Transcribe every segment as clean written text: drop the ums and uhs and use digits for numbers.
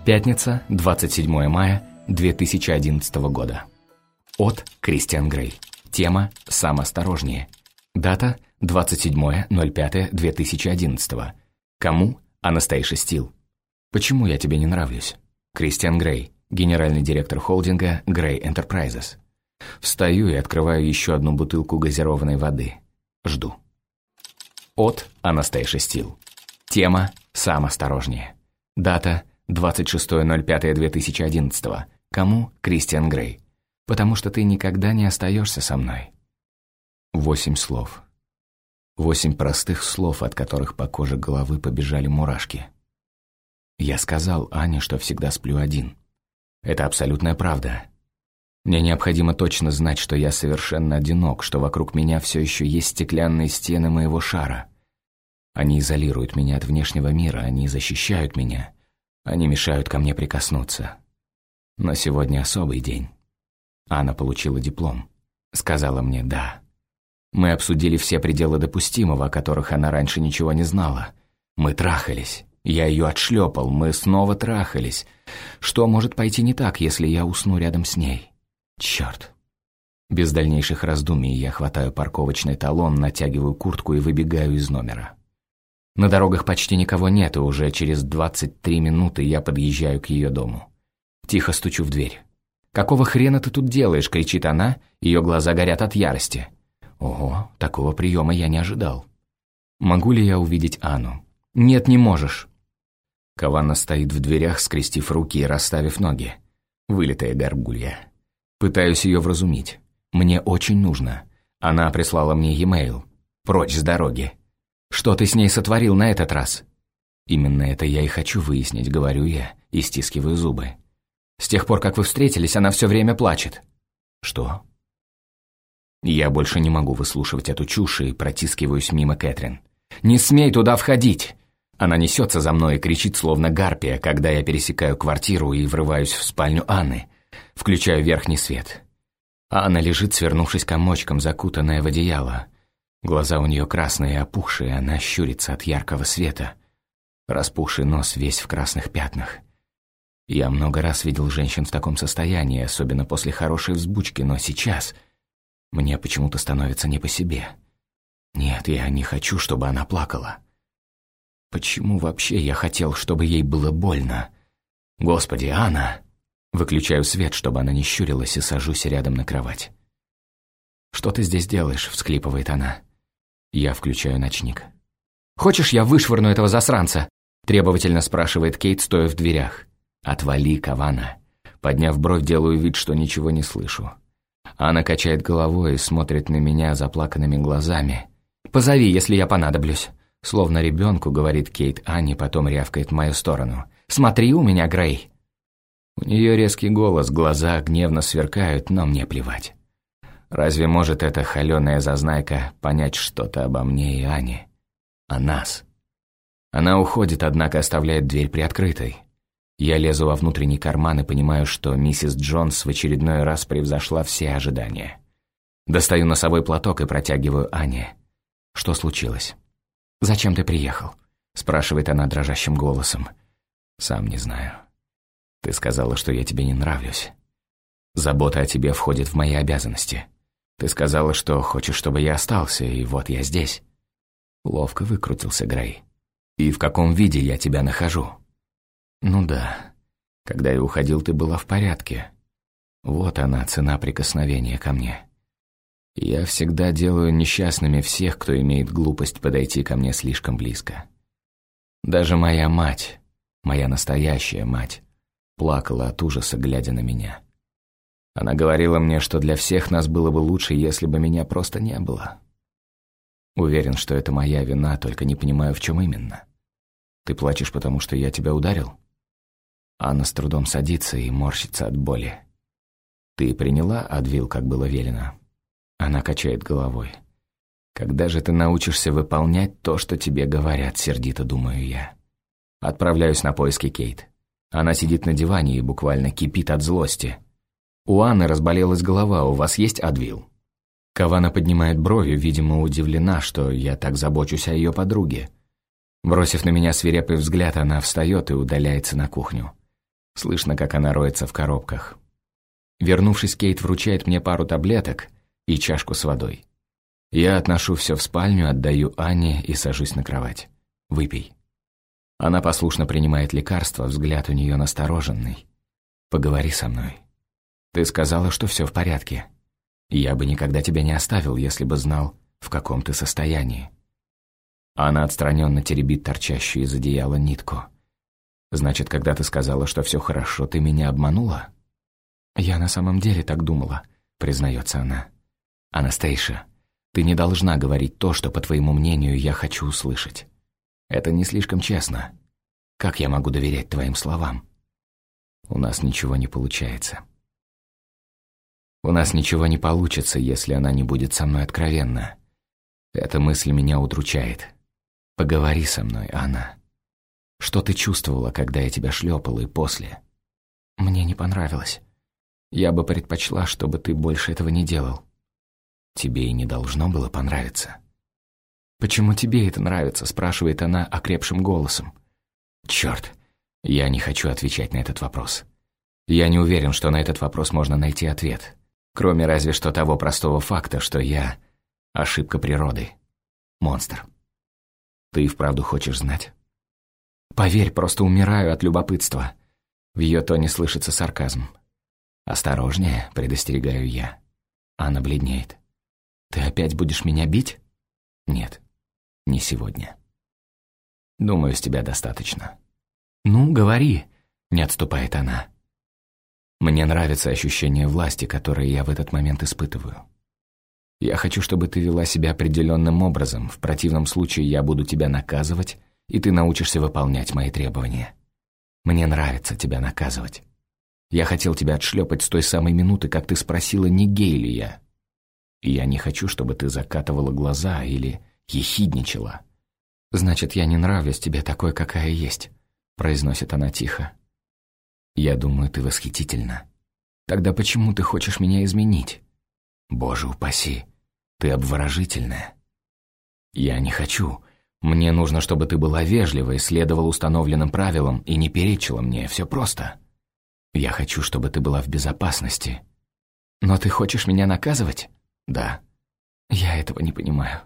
Пятница, 27 мая 2011 года. От Кристиан Грей. Тема «Сам осторожнее». Дата 27.05.2011. Кому? Анастейша Стил. Почему я тебе не нравлюсь? Кристиан Грей, генеральный директор холдинга Грей Enterprises. Встаю и открываю еще одну бутылку газированной воды. Жду. От Анастейша Стил. Тема «Сам осторожнее». Дата 26.05.2011. Кому? Кристиан Грей. Потому что ты никогда не остаешься со мной. 8 слов. 8 простых слов, от которых по коже головы побежали мурашки. Я сказал Ане, что всегда сплю один. Это абсолютная правда. Мне необходимо точно знать, что я совершенно одинок, что вокруг меня все еще есть стеклянные стены моего шара. Они изолируют меня от внешнего мира, они защищают меня. Они мешают ко мне прикоснуться. Но сегодня особый день. Анна получила диплом. Сказала мне «да». Мы обсудили все пределы допустимого, о которых она раньше ничего не знала. Мы трахались. Я ее отшлепал, мы снова трахались. Что может пойти не так, если я усну рядом с ней? Черт. Без дальнейших раздумий я хватаю парковочный талон, натягиваю куртку и выбегаю из номера. На дорогах почти никого нет, и уже через 23 минуты я подъезжаю к ее дому. Тихо стучу в дверь. «Какого хрена ты тут делаешь?» — кричит она, ее глаза горят от ярости. Ого, такого приема я не ожидал. Могу ли я увидеть Анну? Нет, не можешь. Каванна стоит в дверях, скрестив руки и расставив ноги. Вылитая горгулья. Пытаюсь ее вразумить. Мне очень нужно. Она прислала мне e-mail. Прочь с дороги. Что ты с ней сотворил на этот раз? Именно это я и хочу выяснить, говорю я, и стискиваю зубы. С тех пор, как вы встретились, она все время плачет. Что? Я больше не могу выслушивать эту чушь и протискиваюсь мимо Кэтрин. «Не смей туда входить!» Она несется за мной и кричит, словно гарпия, когда я пересекаю квартиру и врываюсь в спальню Анны. Включаю верхний свет. Анна лежит, свернувшись комочком, закутанная в одеяло. Глаза у нее красные и опухшие, она щурится от яркого света. Распухший нос весь в красных пятнах. Я много раз видел женщин в таком состоянии, особенно после хорошей взбучки, но сейчас мне почему-то становится не по себе. Нет, я не хочу, чтобы она плакала. Почему вообще я хотел, чтобы ей было больно? Господи, Анна! Выключаю свет, чтобы она не щурилась, и сажусь рядом на кровать. «Что ты здесь делаешь?» — всхлипывает она. Я включаю ночник. «Хочешь, я вышвырну этого засранца?» — требовательно спрашивает Кейт, стоя в дверях. «Отвали, Каванна». Подняв бровь, делаю вид, что ничего не слышу. Анна качает головой и смотрит на меня заплаканными глазами. «Позови, если я понадоблюсь». Словно ребенку, говорит Кейт Анне, потом рявкает в мою сторону. «Смотри у меня, Грей». У нее резкий голос, глаза гневно сверкают, но мне плевать. Разве может эта холёная зазнайка понять что-то обо мне и Ане? О нас? Она уходит, однако оставляет дверь приоткрытой. Я лезу во внутренний карман и понимаю, что миссис Джонс в очередной раз превзошла все ожидания. Достаю носовой платок и протягиваю Ане. «Что случилось?» «Зачем ты приехал?» — спрашивает она дрожащим голосом. «Сам не знаю. Ты сказала, что я тебе не нравлюсь. Забота о тебе входит в мои обязанности. Ты сказала, что хочешь, чтобы я остался, и вот я здесь». Ловко выкрутился Грей. «И в каком виде я тебя нахожу?» «Ну да. Когда я уходил, ты была в порядке. Вот она, цена прикосновения ко мне. Я всегда делаю несчастными всех, кто имеет глупость подойти ко мне слишком близко. Даже моя мать, моя настоящая мать, плакала от ужаса, глядя на меня. Она говорила мне, что для всех нас было бы лучше, если бы меня просто не было. Уверен, что это моя вина, только не понимаю, в чем именно. Ты плачешь, потому что я тебя ударил?» Анна с трудом садится и морщится от боли. «Ты приняла Адвил, как было велено?» Она качает головой. «Когда же ты научишься выполнять то, что тебе говорят?» — сердито думаю я. Отправляюсь на поиски Кейт. Она сидит на диване и буквально кипит от злости. «У Анны разболелась голова, у вас есть Адвил?» Каванна поднимает брови, видимо, удивлена, что я так забочусь о ее подруге. Бросив на меня свирепый взгляд, она встает и удаляется на кухню. Слышно, как она роется в коробках. Вернувшись, Кейт вручает мне пару таблеток и чашку с водой. Я отношу все в спальню, отдаю Анне и сажусь на кровать. «Выпей». Она послушно принимает лекарство, взгляд у нее настороженный. «Поговори со мной. Ты сказала, что все в порядке. Я бы никогда тебя не оставил, если бы знал, в каком ты состоянии». Она отстраненно теребит торчащую из одеяла нитку. «Значит, когда ты сказала, что все хорошо, ты меня обманула?» «Я на самом деле так думала», — признается она. «Анастейша, ты не должна говорить то, что, по твоему мнению, я хочу услышать. Это не слишком честно. Как я могу доверять твоим словам? У нас ничего не получается. У нас ничего не получится, если она не будет со мной откровенна. Эта мысль меня удручает. Поговори со мной, Анна. Что ты чувствовала, когда я тебя шлепала и после? Мне не понравилось. Я бы предпочла, чтобы ты больше этого не делал. Тебе и не должно было понравиться. «Почему тебе это нравится?» – спрашивает она окрепшим голосом. Черт, я не хочу отвечать на этот вопрос. Я не уверен, что на этот вопрос можно найти ответ. Кроме разве что того простого факта, что я – ошибка природы. Монстр. Ты и вправду хочешь знать? Поверь, просто умираю от любопытства. В ее тоне слышится сарказм. «Осторожнее», – предостерегаю я. Анна бледнеет. «Ты опять будешь меня бить?» «Нет, не сегодня. Думаю, с тебя достаточно». «Ну, говори», – не отступает она. Мне нравится ощущение власти, которое я в этот момент испытываю. Я хочу, чтобы ты вела себя определенным образом, в противном случае я буду тебя наказывать, и ты научишься выполнять мои требования. Мне нравится тебя наказывать. Я хотел тебя отшлепать с той самой минуты, как ты спросила, не гей ли я. И я не хочу, чтобы ты закатывала глаза или ехидничала. «Значит, я не нравлюсь тебе такой, какая есть», — произносит она тихо. «Я думаю, ты восхитительна. Тогда почему ты хочешь меня изменить? Боже упаси, ты обворожительная. Я не хочу. Мне нужно, чтобы ты была вежлива и следовала установленным правилам и не перечила мне, все просто. Я хочу, чтобы ты была в безопасности. Но ты хочешь меня наказывать? Да. Я этого не понимаю».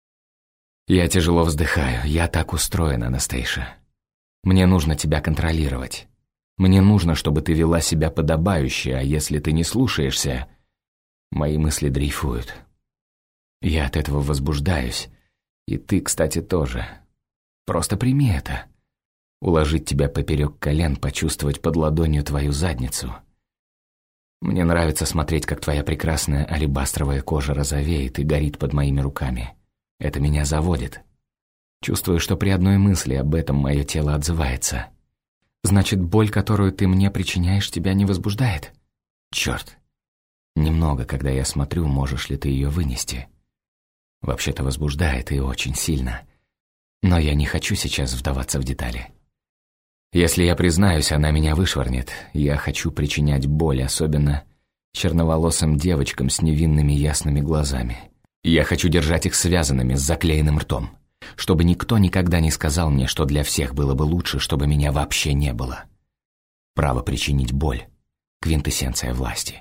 Я тяжело вздыхаю. Я так устроена, Анастейша. Мне нужно тебя контролировать. Мне нужно, чтобы ты вела себя подобающе, а если ты не слушаешься... Мои мысли дрейфуют. Я от этого возбуждаюсь. И ты, кстати, тоже. Просто прими это. Уложить тебя поперек колен, почувствовать под ладонью твою задницу. Мне нравится смотреть, как твоя прекрасная алебастровая кожа розовеет и горит под моими руками. Это меня заводит. Чувствую, что при одной мысли об этом мое тело отзывается. Значит, боль, которую ты мне причиняешь, тебя не возбуждает? Черт. Немного, когда я смотрю, можешь ли ты ее вынести. Вообще-то возбуждает и очень сильно. Но я не хочу сейчас вдаваться в детали. Если я признаюсь, она меня вышвырнет. Я хочу причинять боль, особенно черноволосым девочкам с невинными ясными глазами. Я хочу держать их связанными, с заклеенным ртом. Чтобы никто никогда не сказал мне, что для всех было бы лучше, чтобы меня вообще не было. Право причинить боль – квинтэссенция власти.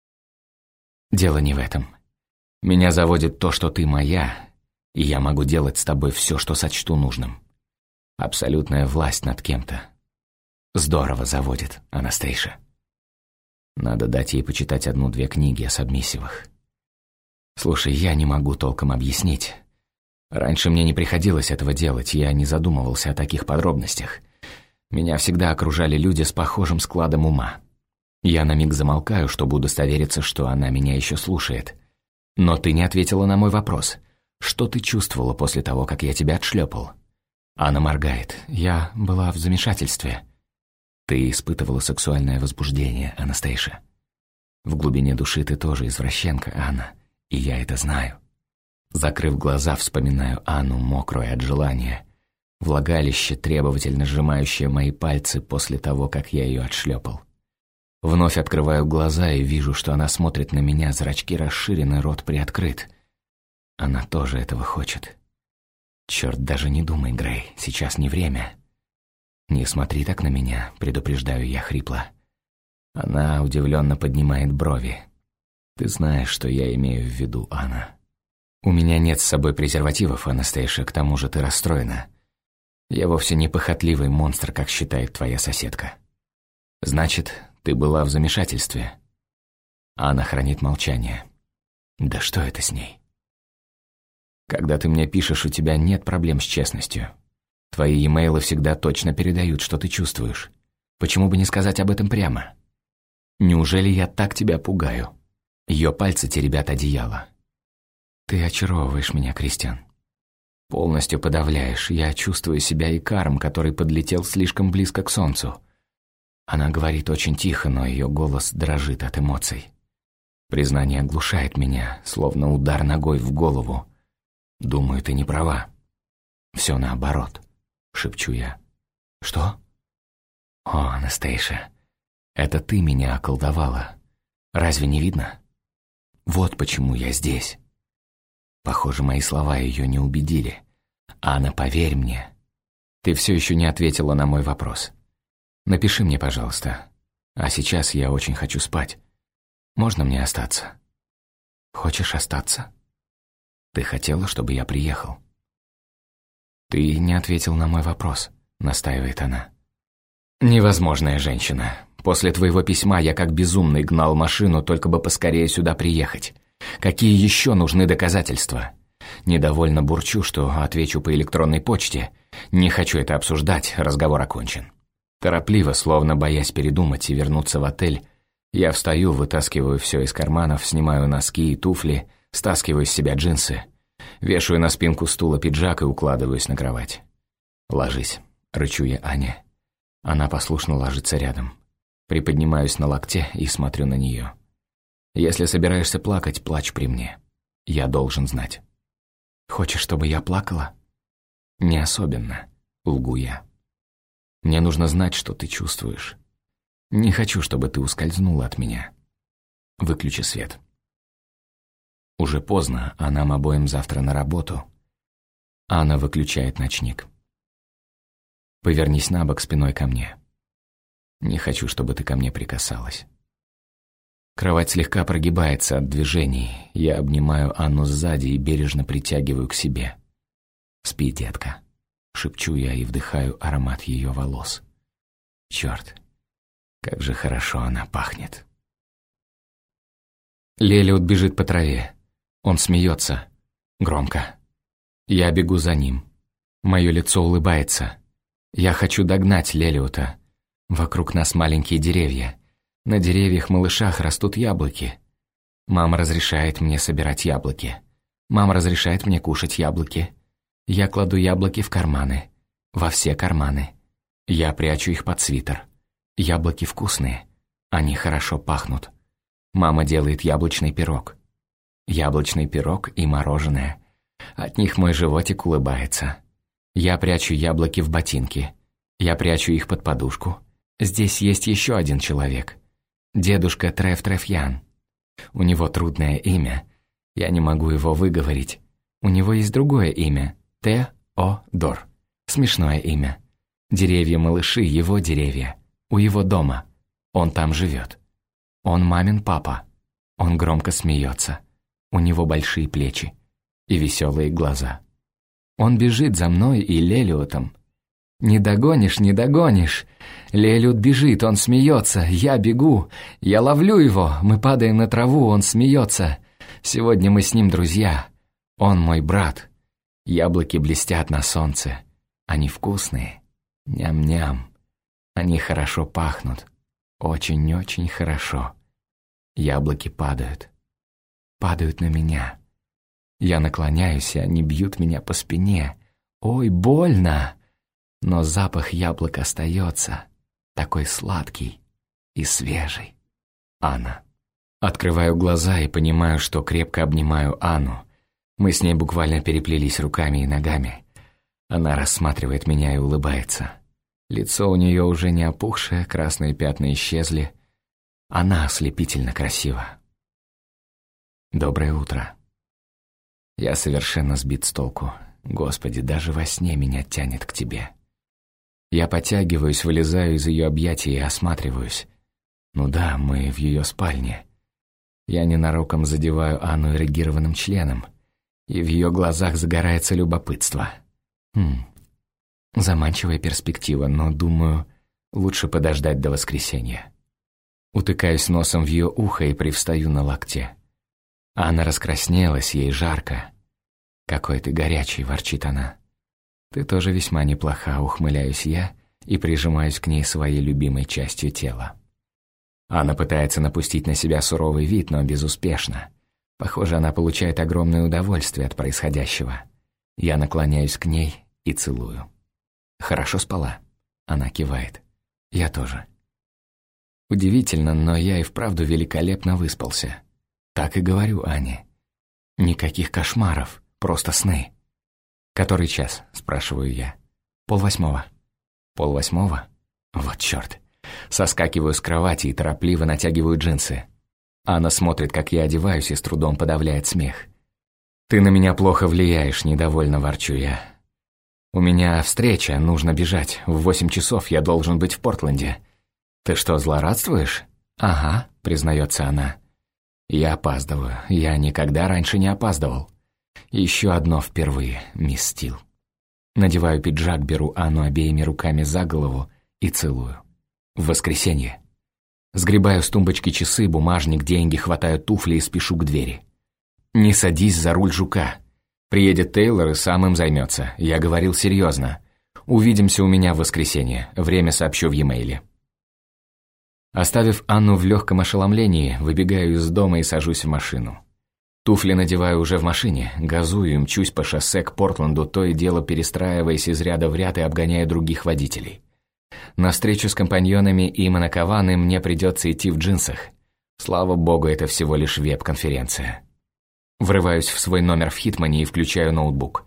Дело не в этом. Меня заводит то, что ты моя, и я могу делать с тобой все, что сочту нужным. Абсолютная власть над кем-то. Здорово заводит, Анастейша. Надо дать ей почитать 1-2 книги о сабмиссивах. Слушай, я не могу толком объяснить. Раньше мне не приходилось этого делать, я не задумывался о таких подробностях. Меня всегда окружали люди с похожим складом ума. Я на миг замолкаю, чтобы удостовериться, что она меня еще слушает. Но ты не ответила на мой вопрос. Что ты чувствовала после того, как я тебя отшлепал? Она моргает. Я была в замешательстве. Ты испытывала сексуальное возбуждение, Анастейша. В глубине души ты тоже извращенка, Анна. И я это знаю. Закрыв глаза, вспоминаю Анну, мокрую от желания. Влагалище, требовательно сжимающее мои пальцы после того, как я ее отшлепал. Вновь открываю глаза и вижу, что она смотрит на меня, зрачки расширены, рот приоткрыт. Она тоже этого хочет. Черт, даже не думай, Грей, сейчас не время. «Не смотри так на меня», — предупреждаю я хрипло. Она удивленно поднимает брови. «Ты знаешь, что я имею в виду, Анна. У меня нет с собой презервативов, Анастейша, к тому же ты расстроена. Я вовсе не похотливый монстр, как считает твоя соседка. Значит, ты была в замешательстве». Анна хранит молчание. Да что это с ней? Когда ты мне пишешь, у тебя нет проблем с честностью. Твои e-mail'ы всегда точно передают, что ты чувствуешь. Почему бы не сказать об этом прямо? Неужели я так тебя пугаю? Ее пальцы теребят одеяло. Ты очаровываешь меня, Кристиан. Полностью подавляешь. Я чувствую себя икаром, который подлетел слишком близко к солнцу. Она говорит очень тихо, но ее голос дрожит от эмоций. Признание оглушает меня, словно удар ногой в голову. «Думаю, ты не права. Все наоборот», — шепчу я. «Что?» «О, Анастейша, это ты меня околдовала. Разве не видно? Вот почему я здесь». Похоже, мои слова ее не убедили. «Анна, поверь мне. Ты все еще не ответила на мой вопрос. Напиши мне, пожалуйста. А сейчас я очень хочу спать. Можно мне остаться?» «Хочешь остаться?» «Ты хотела, чтобы я приехал?» «Ты не ответил на мой вопрос», — настаивает она. «Невозможная женщина. После твоего письма я как безумный гнал машину, только бы поскорее сюда приехать. Какие еще нужны доказательства?» Недовольно бурчу, что отвечу по электронной почте. Не хочу это обсуждать, разговор окончен. Торопливо, словно боясь передумать и вернуться в отель, я встаю, вытаскиваю все из карманов, снимаю носки и туфли, стаскиваю с себя джинсы, вешаю на спинку стула пиджак и укладываюсь на кровать. «Ложись», — рычу я Ане. Она послушно ложится рядом. Приподнимаюсь на локте и смотрю на нее. «Если собираешься плакать, плачь при мне. Я должен знать». «Хочешь, чтобы я плакала?» «Не особенно», — лгу я. «Мне нужно знать, что ты чувствуешь. Не хочу, чтобы ты ускользнула от меня. Выключи свет». Уже поздно, а нам обоим завтра на работу. Анна выключает ночник. «Повернись на бок спиной ко мне. Не хочу, чтобы ты ко мне прикасалась». Кровать слегка прогибается от движений. Я обнимаю Анну сзади и бережно притягиваю к себе. «Спи, детка», — шепчу я и вдыхаю аромат ее волос. Черт, как же хорошо она пахнет. Лелиот бежит по траве. Он смеется. Громко. Я бегу за ним. Мое лицо улыбается. Я хочу догнать Лелиота. Вокруг нас маленькие деревья. На деревьях-малышах растут яблоки. Мама разрешает мне собирать яблоки. Мама разрешает мне кушать яблоки. Я кладу яблоки в карманы. Во все карманы. Я прячу их под свитер. Яблоки вкусные. Они хорошо пахнут. Мама делает яблочный пирог. Яблочный пирог и мороженое. От них мой животик улыбается. Я прячу яблоки в ботинки. Я прячу их под подушку. Здесь есть еще один человек. Дедушка Треф-Трефьян. У него трудное имя. Я не могу его выговорить. У него есть другое имя. Теодор. Смешное имя. Деревья-малыши — его деревья. У его дома. Он там живет. Он мамин папа. Он громко смеется. У него большие плечи и веселые глаза. Он бежит за мной и Лелиотом. «Не догонишь, не догонишь!» Лелиот бежит, он смеется. Я бегу. Я ловлю его. Мы падаем на траву, он смеется. Сегодня мы с ним друзья. Он мой брат. Яблоки блестят на солнце. Они вкусные. Ням-ням. Они хорошо пахнут. Очень-очень хорошо. Яблоки падают. Падают на меня. Я наклоняюсь, и они бьют меня по спине. Ой, больно! Но запах яблок остается. Такой сладкий и свежий. Анна. Открываю глаза и понимаю, что крепко обнимаю Анну. Мы с ней буквально переплелись руками и ногами. Она рассматривает меня и улыбается. Лицо у нее уже не опухшее, красные пятна исчезли. Она ослепительно красива. Доброе утро. Я совершенно сбит с толку. Господи, даже во сне меня тянет к тебе. Я потягиваюсь, вылезаю из ее объятий и осматриваюсь. Ну да, мы в ее спальне. Я ненароком задеваю Анну эрегированным членом, и в ее глазах загорается любопытство. Заманчивая перспектива, но, думаю, лучше подождать до воскресенья. Утыкаюсь носом в ее ухо и привстаю на локте. Анна раскраснелась, ей жарко. «Какой ты горячий», — ворчит она. «Ты тоже весьма неплоха», — ухмыляюсь я и прижимаюсь к ней своей любимой частью тела. Анна пытается напустить на себя суровый вид, но безуспешно. Похоже, она получает огромное удовольствие от происходящего. Я наклоняюсь к ней и целую. «Хорошо спала?» Она кивает. «Я тоже». Удивительно, но я и вправду великолепно выспался. Так и говорю Ане. Никаких кошмаров, просто сны. «Который час?» – спрашиваю я. 7:30. 7:30? Вот чёрт. Соскакиваю с кровати и торопливо натягиваю джинсы. Анна смотрит, как я одеваюсь, и с трудом подавляет смех. «Ты на меня плохо влияешь», – недовольно ворчу я. «У меня встреча, нужно бежать. В 8 часов я должен быть в Портленде». «Ты что, злорадствуешь?» «Ага», – признается она. «Я опаздываю. Я никогда раньше не опаздывал. Еще одно впервые, мисс Стил». Надеваю пиджак, беру Анну обеими руками за голову и целую. В воскресенье. Сгребаю с тумбочки часы, бумажник, деньги, хватаю туфли и спешу к двери. «Не садись за руль жука. Приедет Тейлор и сам им займется. Я говорил серьезно. Увидимся у меня в воскресенье. Время сообщу в e-mail». Оставив Анну в легком ошеломлении, выбегаю из дома и сажусь в машину. Туфли надеваю уже в машине, газую и мчусь по шоссе к Портленду, то и дело перестраиваясь из ряда в ряд и обгоняя других водителей. На встречу с компаньонами и Монакаваны мне придется идти в джинсах. Слава богу, это всего лишь веб-конференция. Врываюсь в свой номер в Хитмане и включаю ноутбук.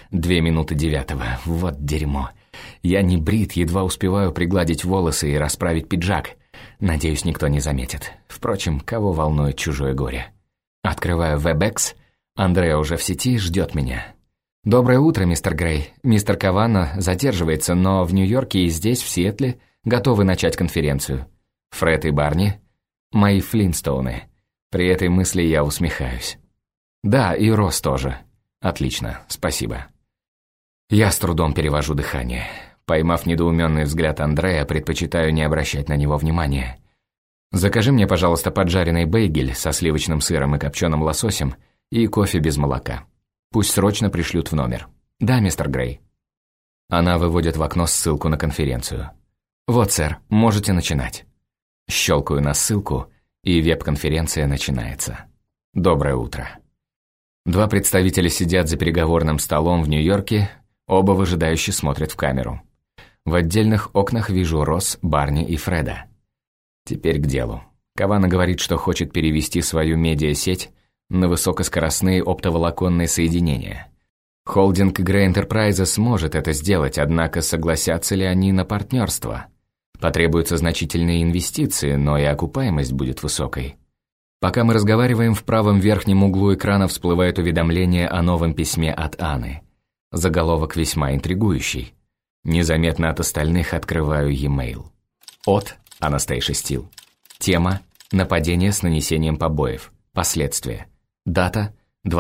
8:02. Вот дерьмо. Я не брит, едва успеваю пригладить волосы и расправить пиджак. Надеюсь, никто не заметит. Впрочем, кого волнует чужое горе? Открываю WebEx. Андреа уже в сети, ждет меня. «Доброе утро, мистер Грей. Мистер Кавана задерживается, но в Нью-Йорке и здесь, в Сиэтле, готовы начать конференцию. Фред и Барни – мои Флинстоуны». При этой мысли я усмехаюсь. «Да, и Росс тоже». «Отлично, спасибо». Я с трудом перевожу дыхание. Поймав недоуменный взгляд Андрея, предпочитаю не обращать на него внимания. «Закажи мне, пожалуйста, поджаренный бейгель со сливочным сыром и копченым лососем и кофе без молока. Пусть срочно пришлют в номер». «Да, мистер Грей». Она выводит в окно ссылку на конференцию. «Вот, сэр, можете начинать». Щелкаю на ссылку, и веб-конференция начинается. Доброе утро. Два представителя сидят за переговорным столом в Нью-Йорке, оба выжидающе смотрят в камеру. В отдельных окнах вижу Росс, Барни и Фреда. Теперь к делу. Кавана говорит, что хочет перевести свою медиасеть на высокоскоростные оптоволоконные соединения. Холдинг Grey Enterprises может это сделать, однако согласятся ли они на партнерство? Потребуются значительные инвестиции, но и окупаемость будет высокой. Пока мы разговариваем, в правом верхнем углу экрана всплывает уведомление о новом письме от Анны. Заголовок весьма интригующий. Незаметно от остальных открываю e-mail. От Анастейши Стил. Тема «Нападение с нанесением побоев. Последствия». Дата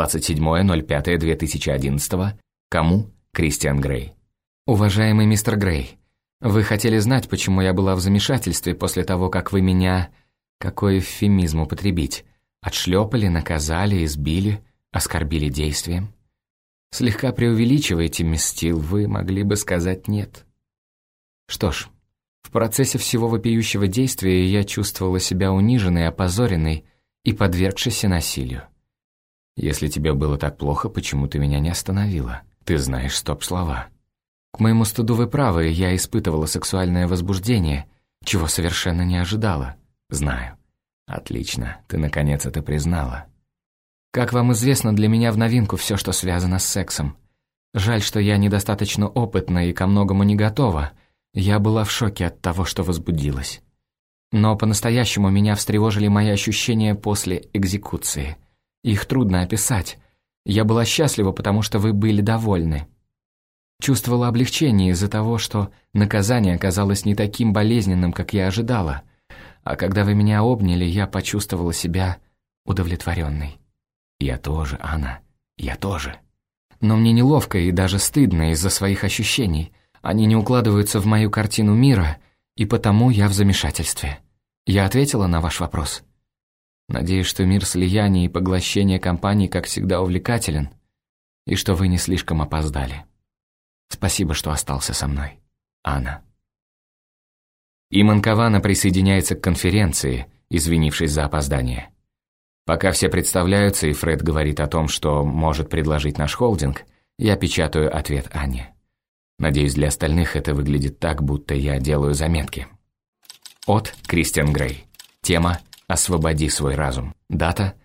27.05.2011. Кому? Кристиан Грей. Уважаемый мистер Грей, вы хотели знать, почему я была в замешательстве после того, как вы меня... Какой эвфемизм употребить? Отшлепали, наказали, избили, оскорбили действием? Слегка преувеличиваете, мисс Стил, вы могли бы сказать «нет». Что ж, в процессе всего вопиющего действия я чувствовала себя униженной, опозоренной и подвергшейся насилию. Если тебе было так плохо, почему ты меня не остановила? Ты знаешь стоп-слова. К моему стыду вы правы, я испытывала сексуальное возбуждение, чего совершенно не ожидала. Знаю. Отлично, ты наконец это признала. Как вам известно, для меня в новинку все, что связано с сексом. Жаль, что я недостаточно опытна и ко многому не готова. Я была в шоке от того, что возбудилась. Но по-настоящему меня встревожили мои ощущения после экзекуции. Их трудно описать. Я была счастлива, потому что вы были довольны. Чувствовала облегчение из-за того, что наказание оказалось не таким болезненным, как я ожидала. А когда вы меня обняли, я почувствовала себя удовлетворенной. Я тоже, Анна, я тоже. Но мне неловко и даже стыдно из-за своих ощущений. Они не укладываются в мою картину мира, и потому я в замешательстве. Я ответила на ваш вопрос. Надеюсь, что мир слияния и поглощения компаний, как всегда, увлекателен, и что вы не слишком опоздали. Спасибо, что остался со мной, Анна. Иман Кавана присоединяется к конференции, извинившись за опоздание. Пока все представляются, и Фред говорит о том, что может предложить наш холдинг, я печатаю ответ Анне. Надеюсь, для остальных это выглядит так, будто я делаю заметки. От Кристиан Грей. Тема «Освободи свой разум». Дата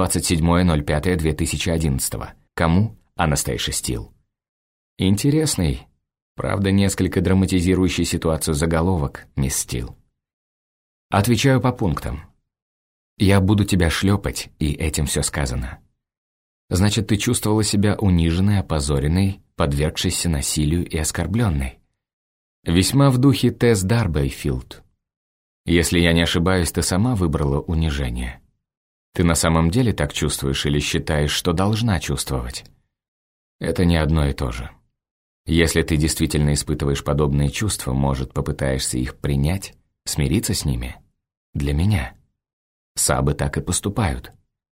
27.05.2011. Кому? Анастейша Стил. Интересный, правда, несколько драматизирующий ситуацию заголовок, мисс Стил. Отвечаю по пунктам. Я буду тебя шлепать, и этим все сказано. Значит, ты чувствовала себя униженной, опозоренной, подвергшейся насилию и оскорбленной. Весьма в духе Тесс Дарбайфилд. Если я не ошибаюсь, ты сама выбрала унижение. Ты на самом деле так чувствуешь или считаешь, что должна чувствовать? Это не одно и то же. Если ты действительно испытываешь подобные чувства, может, попытаешься их принять, смириться с ними? Для меня. Сабы так и поступают.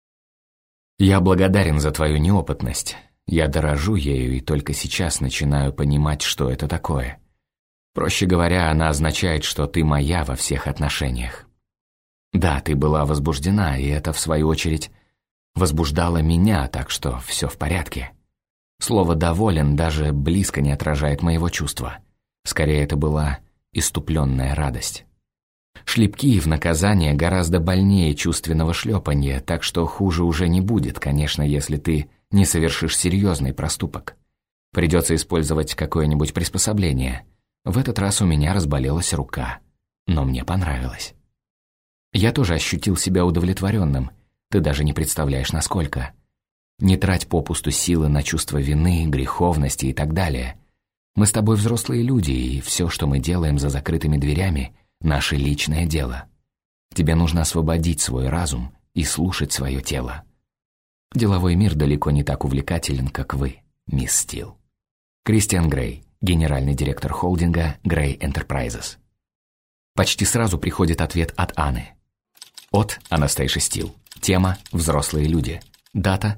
Я благодарен за твою неопытность. Я дорожу ею и только сейчас начинаю понимать, что это такое. Проще говоря, она означает, что ты моя во всех отношениях. Да, ты была возбуждена, и это, в свою очередь, возбуждало меня, так что все в порядке. Слово «доволен» даже близко не отражает моего чувства. Скорее, это была исступленная радость. Шлепки в наказание гораздо больнее чувственного шлепанья, так что хуже уже не будет, конечно, если ты не совершишь серьезный проступок. Придется использовать какое-нибудь приспособление. В этот раз у меня разболелась рука, но мне понравилось. Я тоже ощутил себя удовлетворенным, ты даже не представляешь, насколько. Не трать попусту силы на чувство вины, греховности и так далее. Мы с тобой взрослые люди, и все, что мы делаем за закрытыми дверями, наше личное дело. Тебе нужно освободить свой разум и слушать свое тело. Деловой мир далеко не так увлекателен, как вы, мисс Стил. Кристиан Грей, генеральный директор холдинга Грей Enterprises. Почти сразу приходит ответ от Анны. От Анастейши Стил. Тема «Взрослые люди». Дата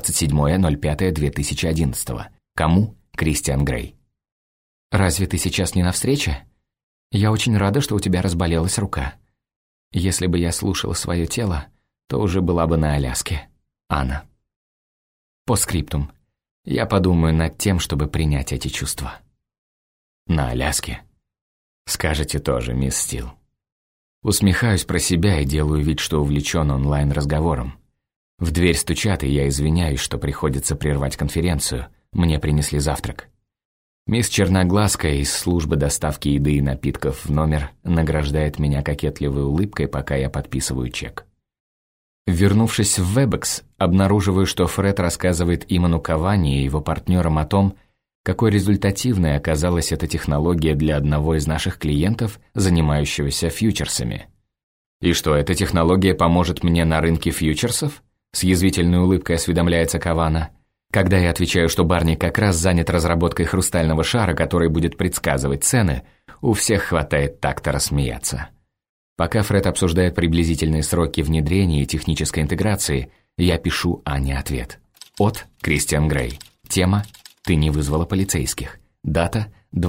27.05.2011. Кому? Кристиан Грей. «Разве ты сейчас не на встрече? Я очень рада, что у тебя разболелась рука. Если бы я слушала свое тело, то уже была бы на Аляске. Анна». По скриптум. Я подумаю над тем, чтобы принять эти чувства. На Аляске? Скажете тоже, мисс Стил. Усмехаюсь про себя и делаю вид, что увлечен онлайн-разговором. В дверь стучат, и я извиняюсь, что приходится прервать конференцию. Мне принесли завтрак. Мисс Черноглазка из службы доставки еды и напитков в номер награждает меня кокетливой улыбкой, пока я подписываю чек. Вернувшись в Webex, обнаруживаю, что Фред рассказывает Иману Кавани и его партнерам о том, какой результативной оказалась эта технология для одного из наших клиентов, занимающегося фьючерсами. «И что, эта технология поможет мне на рынке фьючерсов?» С язвительной улыбкой осведомляется Кавана. Когда я отвечаю, что Барни как раз занят разработкой хрустального шара, который будет предсказывать цены, у всех хватает такта рассмеяться. Пока Фред обсуждает приблизительные сроки внедрения и технической интеграции, я пишу Ане ответ. От Кристиан Грей. Тема «Ты не вызвала полицейских». Дата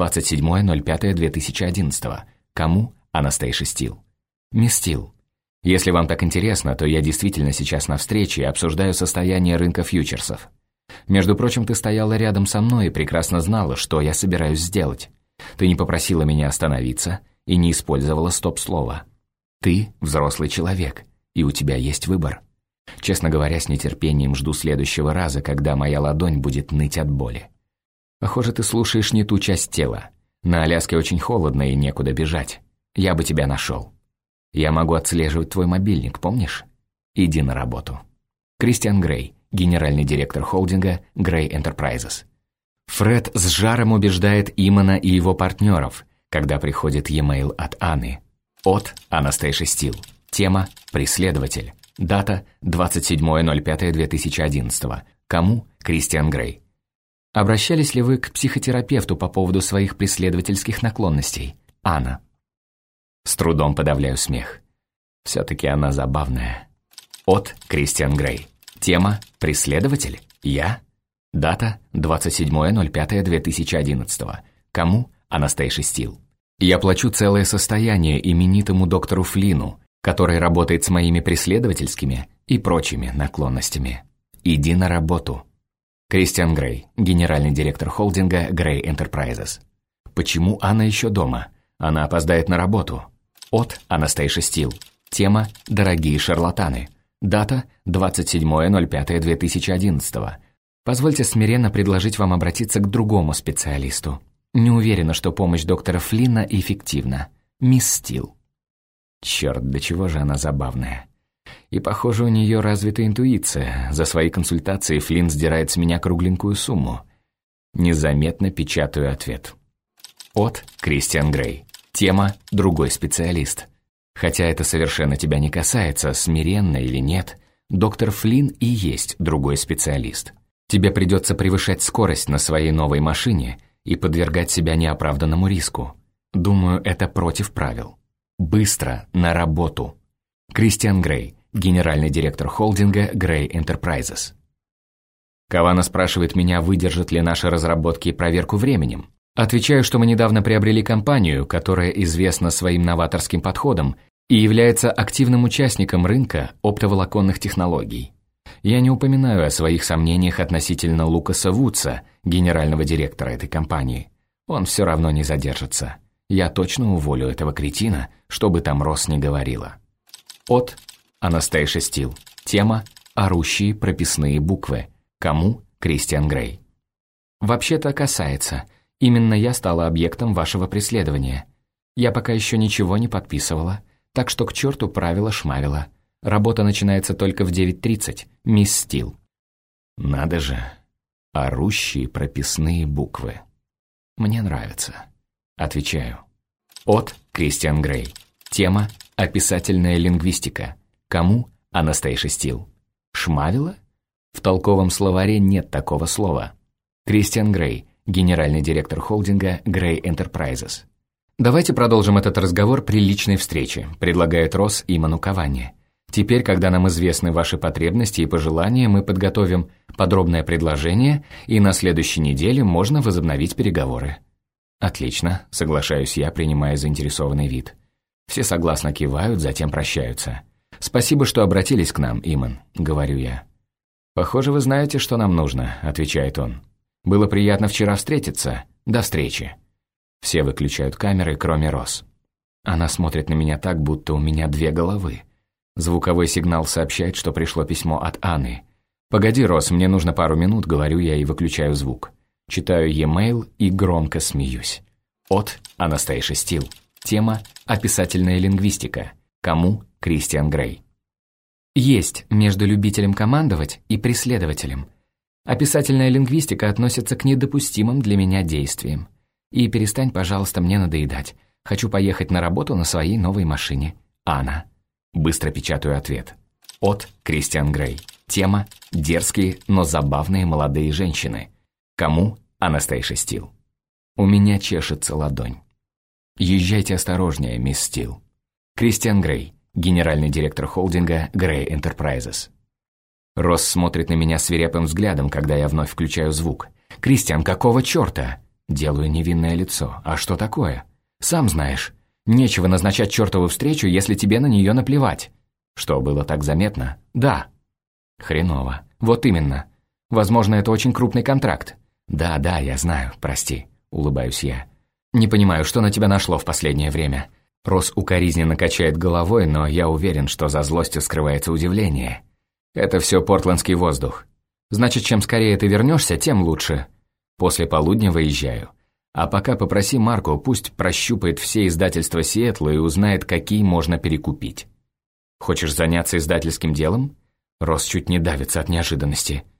27.05.2011. Кому? Анастейша Стил. Мисс Стил, если вам так интересно, то я действительно сейчас на встрече и обсуждаю состояние рынка фьючерсов. Между прочим, ты стояла рядом со мной и прекрасно знала, что я собираюсь сделать. Ты не попросила меня остановиться и не использовала стоп-слово. Ты взрослый человек, и у тебя есть выбор. Честно говоря, с нетерпением жду следующего раза, когда моя ладонь будет ныть от боли. Похоже, ты слушаешь не ту часть тела. На Аляске очень холодно и некуда бежать. Я бы тебя нашел. Я могу отслеживать твой мобильник, помнишь? Иди на работу. Кристиан Грей, генеральный директор холдинга Грей Enterprises. Фред с жаром убеждает Имана и его партнеров, когда приходит e-mail от Анны. От Анастейши Стил. Тема «Преследователь». Дата 27.05.2011. Кому? Кристиан Грей. Обращались ли вы к психотерапевту по поводу своих преследовательских наклонностей? Анна. С трудом подавляю смех. Все-таки она забавная. От Кристиан Грей. Тема «Преследователь». Я? Дата 27.05.2011. Кому? Анастейши Стил. Я плачу целое состояние именитому доктору Флину, который работает с моими преследовательскими и прочими наклонностями. Иди на работу. Кристиан Грей, генеральный директор холдинга Grey Enterprises. Почему Анна еще дома? Она опоздает на работу. От Анастейши Стил. Тема «Дорогие шарлатаны». Дата 27.05.2011. Позвольте смиренно предложить вам обратиться к другому специалисту. Не уверена, что помощь доктора Флина эффективна. Мисс Стил. Черт, до чего же она забавная. И, похоже, у нее развита интуиция. За свои консультации Флин сдирает с меня кругленькую сумму. Незаметно печатаю ответ. От Кристиан Грей. Тема «Другой специалист». Хотя это совершенно тебя не касается, смиренно или нет, доктор Флин и есть другой специалист. Тебе придется превышать скорость на своей новой машине и подвергать себя неоправданному риску. Думаю, это против правил. Быстро, на работу. Кристиан Грей, генеральный директор холдинга Grey Enterprises. Кавана спрашивает меня, выдержат ли наши разработки проверку временем. Отвечаю, что мы недавно приобрели компанию, которая известна своим новаторским подходом и является активным участником рынка оптоволоконных технологий. Я не упоминаю о своих сомнениях относительно Лукаса Вудса, генерального директора этой компании. Он все равно не задержится. Я точно уволю этого кретина, что бы там Росс ни говорила. От Анастейши Стил. Тема «Орущие прописные буквы». Кому? Кристиан Грей. Вообще-то касается. Именно я стала объектом вашего преследования. Я пока еще ничего не подписывала, так что к черту правила-шмавила. Работа начинается только в 9:30, мисс Стил. Надо же. Орущие прописные буквы. Мне нравится. Отвечаю. От Кристиан Грей. Тема «Описательная лингвистика». Кому? Анастейши Стил. Шмавила? В толковом словаре нет такого слова. Кристиан Грей, генеральный директор холдинга Grey Enterprises. Давайте продолжим этот разговор при личной встрече, предлагает Росс Иману Кавани. Теперь, когда нам известны ваши потребности и пожелания, мы подготовим подробное предложение, и на следующей неделе можно возобновить переговоры. Отлично, соглашаюсь я, принимая заинтересованный вид. Все согласно кивают, затем прощаются. Спасибо, что обратились к нам, Иман, говорю я. Похоже, вы знаете, что нам нужно, отвечает он. Было приятно вчера встретиться. До встречи. Все выключают камеры, кроме Росс. Она смотрит на меня так, будто у меня две головы. Звуковой сигнал сообщает, что пришло письмо от Анны. «Погоди, Росс, мне нужно пару минут», — говорю я и выключаю звук. Читаю e-mail и громко смеюсь. От Анастейши Стил. Тема «Описательная лингвистика». Кому? Кристиан Грей. Есть между любителем командовать и преследователем. Описательная лингвистика относится к недопустимым для меня действиям. И перестань, пожалуйста, мне надоедать. Хочу поехать на работу на своей новой машине. Анна. Быстро печатаю ответ. От Кристиан Грей. Тема «Дерзкие, но забавные молодые женщины». Кому? Анастейши Стил. У меня чешется ладонь. Езжайте осторожнее, мисс Стил. Кристиан Грей, генеральный директор холдинга Grey Enterprises. Росс смотрит на меня свирепым взглядом, когда я вновь включаю звук. «Кристиан, какого черта?» Делаю невинное лицо. «А что такое?» «Сам знаешь. Нечего назначать чертову встречу, если тебе на нее наплевать». «Что, было так заметно?» «Да». «Хреново. Вот именно. Возможно, это очень крупный контракт». «Да, я знаю. Прости», — улыбаюсь я. «Не понимаю, что на тебя нашло в последнее время». Росс укоризненно качает головой, но я уверен, что за злостью скрывается удивление. «Это все портландский воздух. Значит, чем скорее ты вернешься, тем лучше. После полудня выезжаю. А пока попроси Марку, пусть прощупает все издательства Сиэтла и узнает, какие можно перекупить. Хочешь заняться издательским делом?» Росс чуть не давится от неожиданности.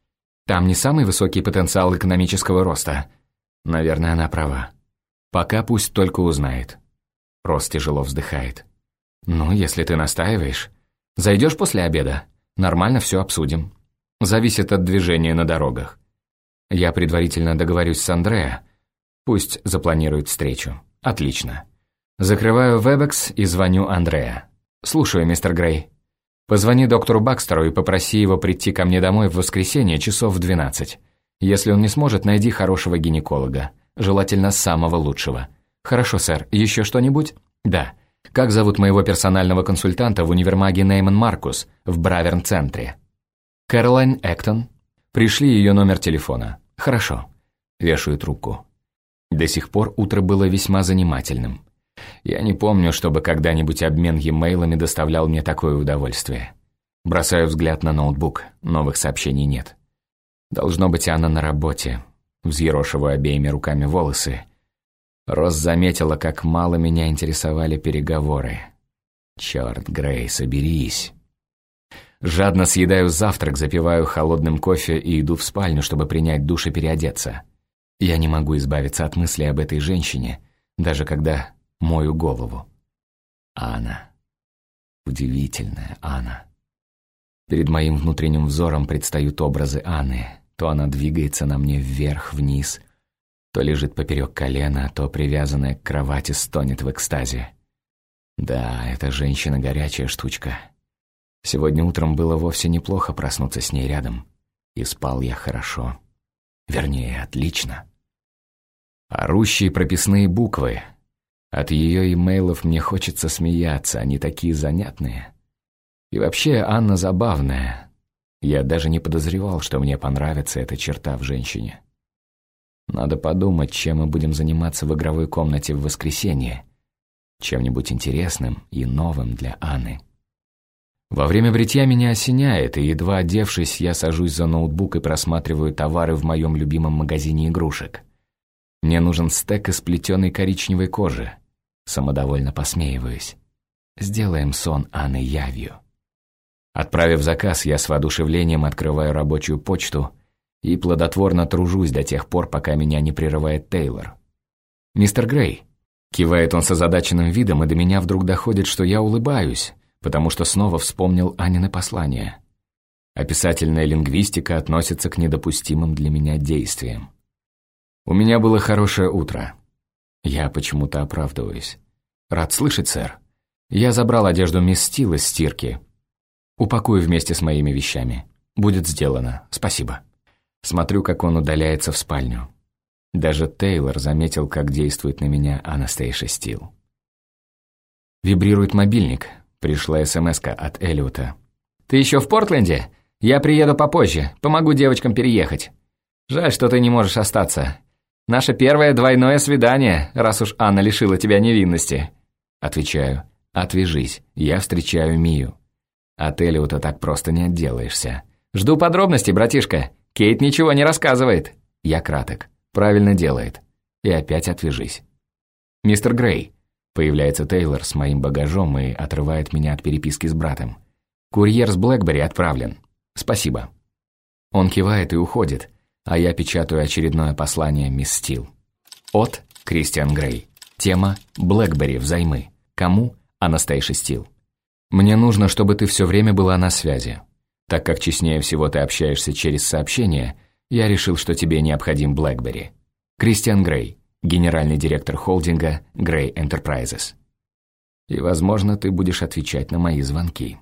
Там не самый высокий потенциал экономического роста. Наверное, она права. Пока пусть только узнает. Росс тяжело вздыхает. Ну, если ты настаиваешь. Зайдешь после обеда? Нормально все обсудим. Зависит от движения на дорогах. Я предварительно договорюсь с Андреа. Пусть запланирует встречу. Отлично. Закрываю Webex и звоню Андреа. Слушаю, мистер Грей. Позвони доктору Бакстеру и попроси его прийти ко мне домой в воскресенье часов в 12. Если он не сможет, найди хорошего гинеколога. Желательно самого лучшего. Хорошо, сэр. Еще что-нибудь? Да. Как зовут моего персонального консультанта в универмаге Нейман Маркус в Браверн-центре? Кэролайн Эктон. Пришли ее номер телефона. Хорошо. Вешаю трубку. До сих пор утро было весьма занимательным. Я не помню, чтобы когда-нибудь обмен e-mail'ами доставлял мне такое удовольствие. Бросаю взгляд на ноутбук. Новых сообщений нет. Должно быть, Анна на работе. Взъерошиваю обеими руками волосы. Росс заметила, как мало меня интересовали переговоры. Черт, Грей, соберись. Жадно съедаю завтрак, запиваю холодным кофе и иду в спальню, чтобы принять душ и переодеться. Я не могу избавиться от мысли об этой женщине, даже когда мою голову. Анна. Удивительная Анна. Перед моим внутренним взором предстают образы Анны. То она двигается на мне вверх-вниз, то лежит поперек колена, то привязанная к кровати стонет в экстазе. Да, эта женщина горячая штучка. Сегодня утром было вовсе неплохо проснуться с ней рядом. И спал я хорошо. Вернее, отлично. Орущие прописные буквы. От ее имейлов мне хочется смеяться, они такие занятные. И вообще, Анна забавная. Я даже не подозревал, что мне понравится эта черта в женщине. Надо подумать, чем мы будем заниматься в игровой комнате в воскресенье. Чем-нибудь интересным и новым для Анны. Во время бритья меня осеняет, и, едва одевшись, я сажусь за ноутбук и просматриваю товары в моем любимом магазине игрушек. Мне нужен стек из плетеной коричневой кожи. Самодовольно посмеиваюсь. Сделаем сон Анны явью. Отправив заказ, я с воодушевлением открываю рабочую почту и плодотворно тружусь до тех пор, пока меня не прерывает Тейлор. «Мистер Грей», — кивает он с озадаченным видом, и до меня вдруг доходит, что я улыбаюсь, потому что снова вспомнил Анины послания. Описательная лингвистика относится к недопустимым для меня действиям. «У меня было хорошее утро». Я почему-то оправдываюсь. «Рад слышать, сэр. Я забрал одежду мисс Стил из стирки. Упакую вместе с моими вещами. Будет сделано. Спасибо». Смотрю, как он удаляется в спальню. Даже Тейлор заметил, как действует на меня Анастейша Стил. Вибрирует мобильник. Пришла смс-ка от Эллиота. «Ты еще в Портленде? Я приеду попозже. Помогу девочкам переехать. Жаль, что ты не можешь остаться. Наше первое двойное свидание, раз уж Анна лишила тебя невинности». Отвечаю. «Отвяжись. Я встречаю Мию». От Эллиота так просто не отделаешься. «Жду подробностей, братишка. Кейт ничего не рассказывает». Я краток. Правильно делает. И опять отвяжись. «Мистер Грей». Появляется Тейлор с моим багажом и отрывает меня от переписки с братом. «Курьер с Блэкбери отправлен. Спасибо». Он кивает и уходит, а я печатаю очередное послание мисс Стил. От Кристиан Грей. Тема «Блэкбери взаймы». Кому? Анастейша Стил. «Мне нужно, чтобы ты все время была на связи. Так как честнее всего ты общаешься через сообщения, я решил, что тебе необходим Блэкбери. Кристиан Грей, генеральный директор холдинга Грей Enterprises. И, возможно, ты будешь отвечать на мои звонки».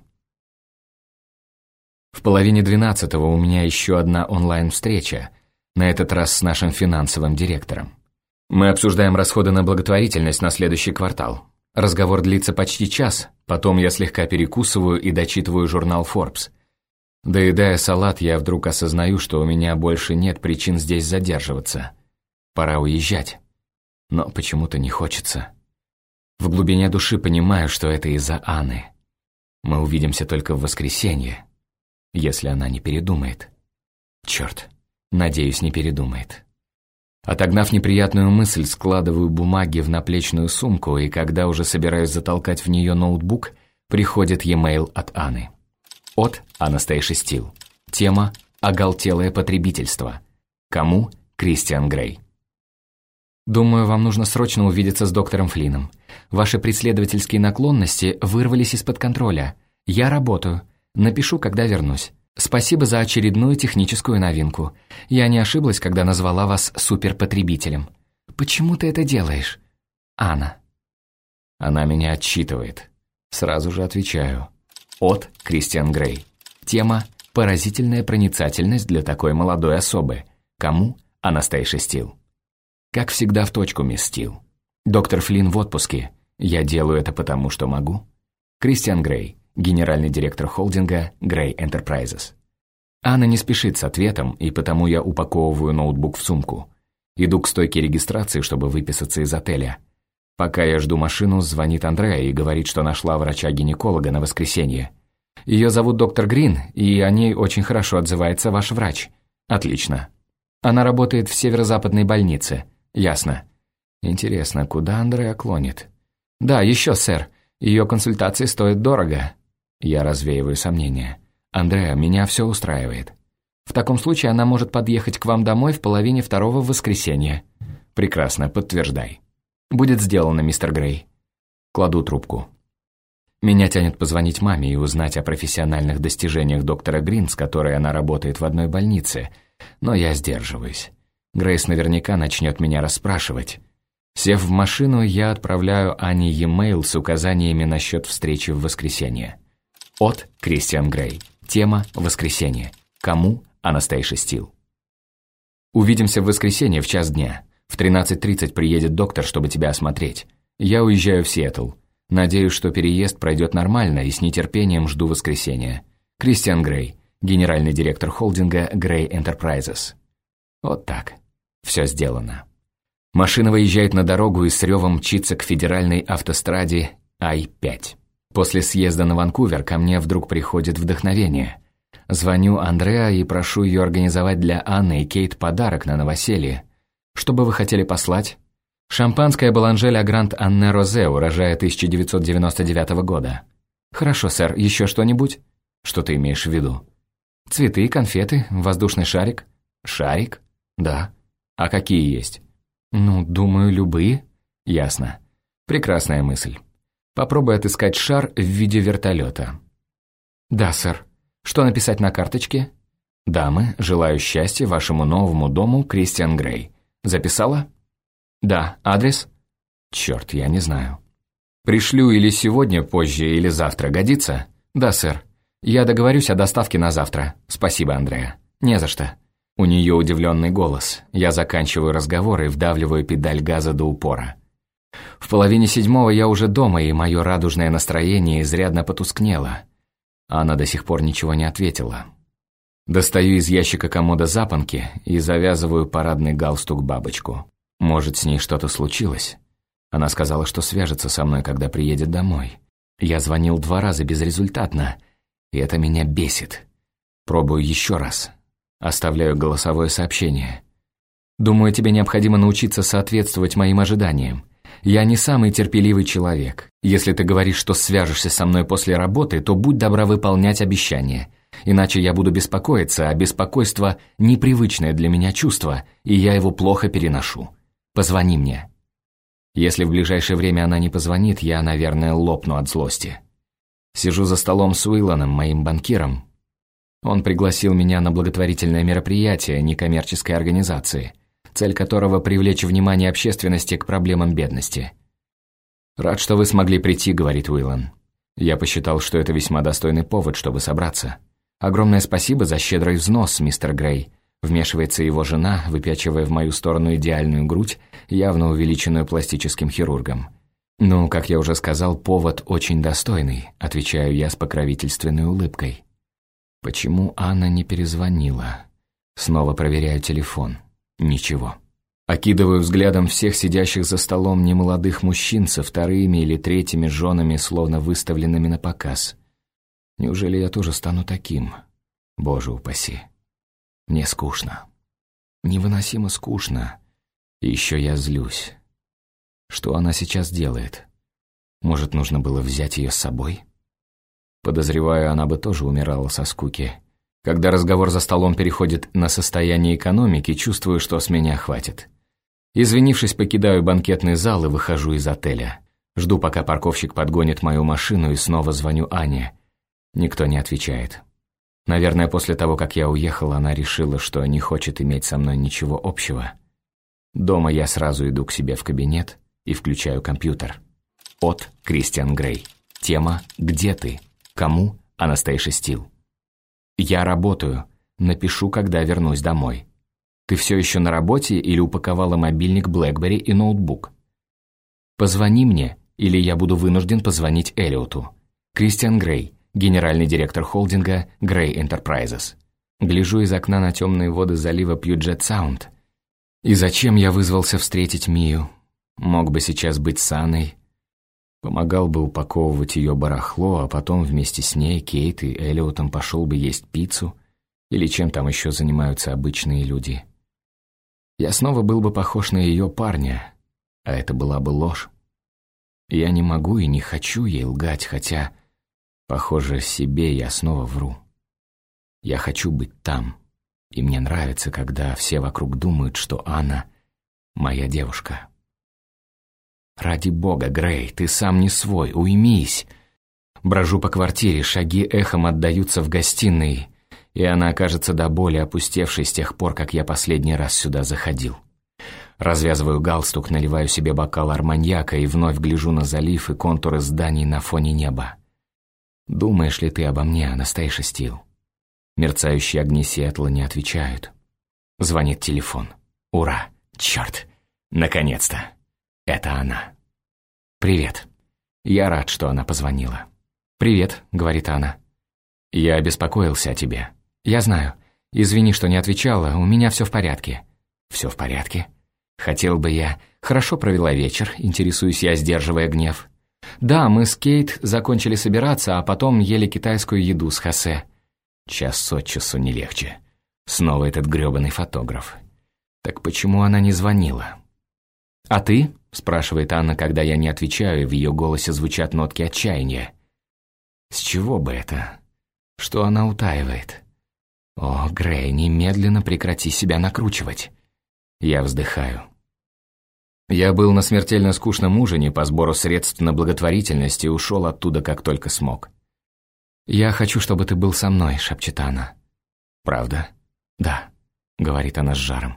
В 11:30 у меня еще одна онлайн-встреча, на этот раз с нашим финансовым директором. Мы обсуждаем расходы на благотворительность на следующий квартал. Разговор длится почти час, потом я слегка перекусываю и дочитываю журнал Forbes. Доедая салат, я вдруг осознаю, что у меня больше нет причин здесь задерживаться. Пора уезжать. Но почему-то не хочется. В глубине души понимаю, что это из-за Анны. Мы увидимся только в воскресенье, если она не передумает. Черт, надеюсь, не передумает. Отогнав неприятную мысль, складываю бумаги в наплечную сумку, и когда уже собираюсь затолкать в нее ноутбук, приходит e-mail от Анны. От Анастейши Стил. Тема Оголтелое потребительство. Кому? Кристиан Грей. Думаю, вам нужно срочно увидеться с доктором Флином. Ваши преследовательские наклонности вырвались из-под контроля. Я работаю. Напишу, когда вернусь. Спасибо за очередную техническую новинку. Я не ошиблась, когда назвала вас суперпотребителем. Почему ты это делаешь? Анна. Она меня отчитывает. Сразу же отвечаю. От Кристиан Грей. Тема «Поразительная проницательность для такой молодой особы». Кому? Анастейша Стил. Как всегда в точку, мисс Стил. Доктор Флинн в отпуске. Я делаю это потому, что могу. Кристиан Грей, генеральный директор холдинга Грей Enterprises. Анна не спешит с ответом, и потому я упаковываю ноутбук в сумку. Иду к стойке регистрации, чтобы выписаться из отеля. Пока я жду машину, звонит Андреа и говорит, что нашла врача-гинеколога на воскресенье. Ее зовут доктор Грин, и о ней очень хорошо отзывается ваш врач. Отлично. Она работает в северо-западной больнице. Ясно. Интересно, куда Андреа клонит? Да, еще, сэр. Ее консультации стоят дорого. Я развеиваю сомнения. Андреа, меня все устраивает. В таком случае она может подъехать к вам домой в половине второго в воскресенье. Прекрасно, подтверждай. Будет сделано, мистер Грей. Кладу трубку. Меня тянет позвонить маме и узнать о профессиональных достижениях доктора Грин, с которой она работает в одной больнице, но я сдерживаюсь. Грейс наверняка начнет меня расспрашивать. Сев в машину, я отправляю Ане e-mail с указаниями насчет встречи в воскресенье. От Кристиан Грей. Тема «Воскресенье». Кому? Анастейша Стил. Увидимся в воскресенье в 1:00 дня. В 13:30 приедет доктор, чтобы тебя осмотреть. Я уезжаю в Сиэтл. Надеюсь, что переезд пройдет нормально, и с нетерпением жду воскресенья. Кристиан Грей, генеральный директор холдинга Грей Enterprises. Вот так. Все сделано. Машина выезжает на дорогу и с ревом мчится к федеральной автостраде I-5. После съезда на Ванкувер ко мне вдруг приходит вдохновение. Звоню Андреа и прошу ее организовать для Анны и Кейт подарок на новоселье. Что бы вы хотели послать? Шампанское Боланже Ля Гранд Анне Розе, урожая 1999 года. Хорошо, сэр, еще что-нибудь? Что ты имеешь в виду? Цветы, конфеты, воздушный шарик. Шарик? Да. А какие есть? Ну, думаю, любые. Ясно. Прекрасная мысль. Попробуй отыскать шар в виде вертолета. Да, сэр. Что написать на карточке? Дамы, желаю счастья вашему новому дому, Кристиан Грей. Записала? Да. Адрес? Черт, я не знаю. Пришлю или сегодня, позже, или завтра. Годится? Да, сэр. Я договорюсь о доставке на завтра. Спасибо, Андреа. Не за что. У нее удивленный голос. Я заканчиваю разговор и вдавливаю педаль газа до упора. В 6:30 я уже дома, и мое радужное настроение изрядно потускнело. Она до сих пор ничего не ответила. Достаю из ящика комода запонки и завязываю парадный галстук-бабочку. Может, с ней что-то случилось? Она сказала, что свяжется со мной, когда приедет домой. Я звонил 2 раза безрезультатно, и это меня бесит. Пробую еще раз. Оставляю голосовое сообщение. Думаю, тебе необходимо научиться соответствовать моим ожиданиям. Я не самый терпеливый человек. Если ты говоришь, что свяжешься со мной после работы, то будь добра выполнять обещания. Иначе я буду беспокоиться, а беспокойство – непривычное для меня чувство, и я его плохо переношу. Позвони мне. Если в ближайшее время она не позвонит, я, наверное, лопну от злости. Сижу за столом с Уилланом, моим банкиром. Он пригласил меня на благотворительное мероприятие некоммерческой организации, цель которого – привлечь внимание общественности к проблемам бедности. «Рад, что вы смогли прийти», – говорит Уиллан. Я посчитал, что это весьма достойный повод, чтобы собраться. «Огромное спасибо за щедрый взнос, мистер Грей», – вмешивается его жена, выпячивая в мою сторону идеальную грудь, явно увеличенную пластическим хирургом. «Ну, как я уже сказал, повод очень достойный», – отвечаю я с покровительственной улыбкой. Почему Анна не перезвонила? Снова проверяю телефон. Ничего. Окидываю взглядом всех сидящих за столом немолодых мужчин со 2-ми или 3-ми женами, словно выставленными на показ. Неужели я тоже стану таким? Боже упаси. Мне скучно. Невыносимо скучно. И еще я злюсь. Что она сейчас делает? Может, нужно было взять ее с собой? Подозреваю, она бы тоже умирала со скуки. Когда разговор за столом переходит на состояние экономики, чувствую, что с меня хватит. Извинившись, покидаю банкетный зал и выхожу из отеля. Жду, пока парковщик подгонит мою машину, и снова звоню Ане. Никто не отвечает. Наверное, после того, как я уехал, она решила, что не хочет иметь со мной ничего общего. Дома я сразу иду к себе в кабинет и включаю компьютер. От Кристиан Грей. Тема «Где ты?». Кому? Анастейша Стил. Я работаю. Напишу, когда вернусь домой. Ты все еще на работе или упаковала мобильник BlackBerry и ноутбук? Позвони мне, или я буду вынужден позвонить Эллиоту. Кристиан Грей, генеральный директор холдинга Грей Enterprises. Гляжу из окна на темные воды залива Пьюджет-Саунд. И зачем я вызвался встретить Мию? Мог бы сейчас быть с Анной. Помогал бы упаковывать ее барахло, а потом вместе с ней, Кейт и Эллиотом пошел бы есть пиццу, или чем там еще занимаются обычные люди. Я снова был бы похож на ее парня, а это была бы ложь. Я не могу и не хочу ей лгать, хотя, похоже, себе я снова вру. Я хочу быть там, и мне нравится, когда все вокруг думают, что Анна — моя девушка. «Ради бога, Грей, ты сам не свой, уймись!» Брожу по квартире, шаги эхом отдаются в гостиной, и она окажется до боли опустевшей с тех пор, как я последний раз сюда заходил. Развязываю галстук, наливаю себе бокал арманьяка и вновь гляжу на залив и контуры зданий на фоне неба. «Думаешь ли ты обо мне, Анастейша Стил?» Мерцающие огни Сиэтла не отвечают. Звонит телефон. Ура! Черт! Наконец-то! Это она. «Привет». Я рад, что она позвонила. «Привет», — говорит она. «Я беспокоился о тебе». «Я знаю. Извини, что не отвечала, у меня все в порядке». «Все в порядке?» «Хотел бы я...» «Хорошо провела вечер», — интересуюсь я, сдерживая гнев. «Да, мы с Кейт закончили собираться, а потом ели китайскую еду с Хосе». Час от часу не легче. Снова этот грёбаный фотограф. Так почему она не звонила? «А ты?» — спрашивает Анна, когда я не отвечаю, и в ее голосе звучат нотки отчаяния. С чего бы это? Что она утаивает? О, Грей, немедленно прекрати себя накручивать. Я вздыхаю. Я был на смертельно скучном ужине по сбору средств на благотворительность и ушел оттуда, как только смог. «Я хочу, чтобы ты был со мной», — шепчет Анна. «Правда?» «Да», — говорит она с жаром.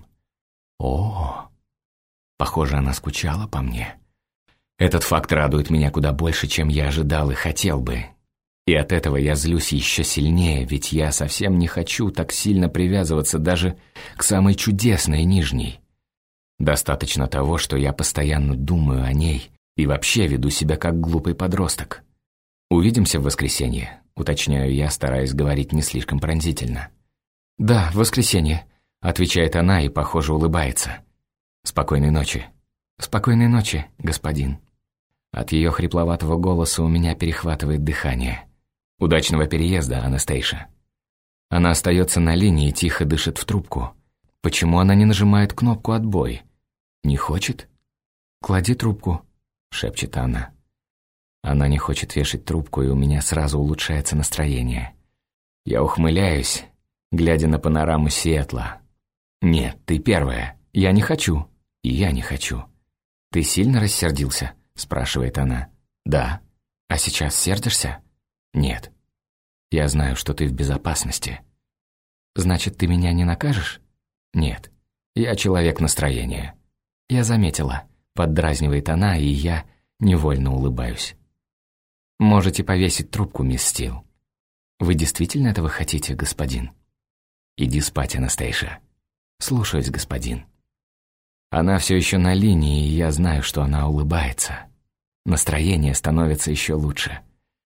«О, похоже, она скучала по мне. Этот факт радует меня куда больше, чем я ожидал и хотел бы. И от этого я злюсь еще сильнее, ведь я совсем не хочу так сильно привязываться даже к самой чудесной нижней. Достаточно того, что я постоянно думаю о ней и вообще веду себя как глупый подросток. Увидимся в воскресенье», — уточняю я, стараясь говорить не слишком пронзительно. «Да, в воскресенье», — отвечает она и, похоже, улыбается. «Спокойной ночи». «Спокойной ночи, господин». От ее хрипловатого голоса у меня перехватывает дыхание. «Удачного переезда, Анастейша». Она остается на линии и тихо дышит в трубку. Почему она не нажимает кнопку «Отбой»? Не хочет? «Клади трубку», — шепчет она. Она не хочет вешать трубку, и у меня сразу улучшается настроение. Я ухмыляюсь, глядя на панораму Сиэтла. «Нет, ты первая. Я не хочу. И я не хочу». «Ты сильно рассердился?» — спрашивает она. «Да». «А сейчас сердишься?» «Нет». «Я знаю, что ты в безопасности». «Значит, ты меня не накажешь?» «Нет. Я человек настроения». «Я заметила», — поддразнивает она, и я невольно улыбаюсь. «Можете повесить трубку, мисс Стил». «Вы действительно этого хотите, господин?» «Иди спать, Анастейша». «Слушаюсь, господин». Она все еще на линии, и я знаю, что она улыбается. Настроение становится еще лучше.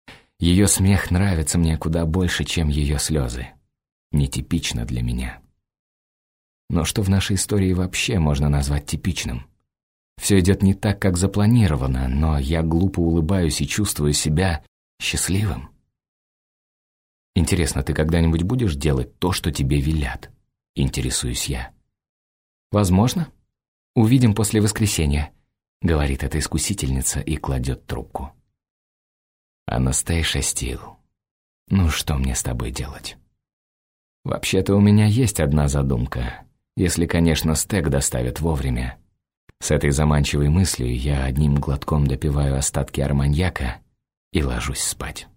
Ее смех нравится мне куда больше, чем ее слезы. Нетипично для меня. Но что в нашей истории вообще можно назвать типичным? Все идет не так, как запланировано, но я глупо улыбаюсь и чувствую себя счастливым. Интересно, ты когда-нибудь будешь делать то, что тебе велят? Интересуюсь я. Возможно. Увидим после воскресенья, говорит эта искусительница и кладет трубку. Анастейша Стил, ну что мне с тобой делать? Вообще-то у меня есть одна задумка, если, конечно, стек доставят вовремя. С этой заманчивой мыслью я одним глотком допиваю остатки арманьяка и ложусь спать.